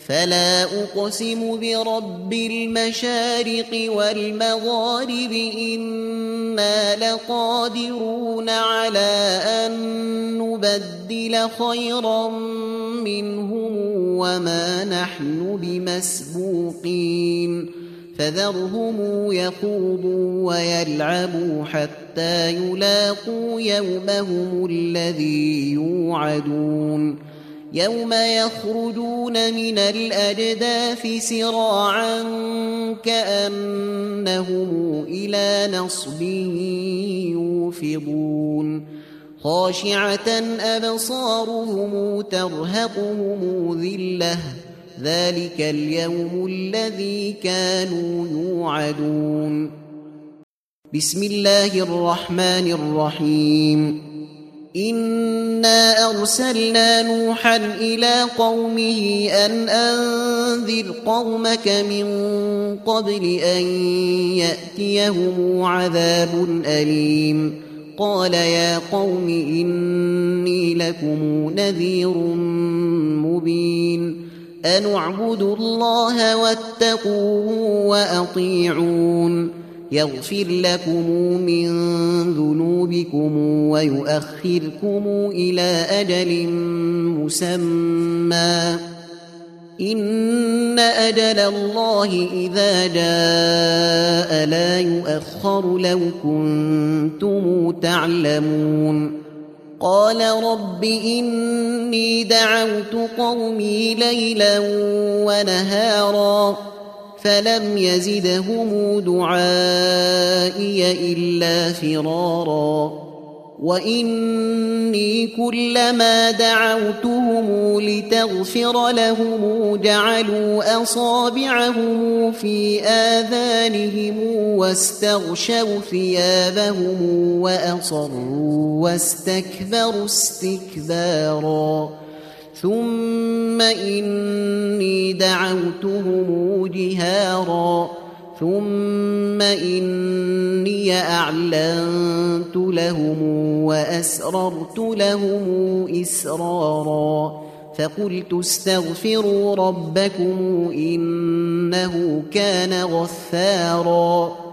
فلا أقسم برب المشارق والمغارب إنا لقادرون على أن نبدل خيرا منهم وما نحن بمسبوقين فذرهم يخوضوا ويلعبوا حتى يلاقوا يومهم الذي يوعدون يوم يخرجون من الأجداث سراعا كأنهم إلى نصب يوفضون خاشعة أبصارهم ترهقهم ذلة ذلك اليوم الذي كانوا يوعدون بسم الله الرحمن الرحيم إنا أرسلنا نوحا إلى قومه أن أنذر قومك من قبل أن يأتيهم عذاب أليم قال يا قوم إني لكم نذير مبين أن اعبدوا الله واتقوه وأطيعون يغفر لكم من ذنوبكم ويؤخركم إلى أجل مسمى إن أجل الله إذا جاء لا يؤخر لو كنتم تعلمون قال رب إني دعوت قومي ليلا ونهارا فلم يزدهم دعائي إلا فرارا وإني كلما دعوتهم لتغفر لهم جعلوا أصابعهم في آذانهم واستغشوا ثيابهم وأصروا واستكبروا استكبارا ثم إني دعوتهم جهارا ثم إني أعلنت لهم وأسررت لهم إسرارا فقلت استغفروا ربكم إنه كان غفارا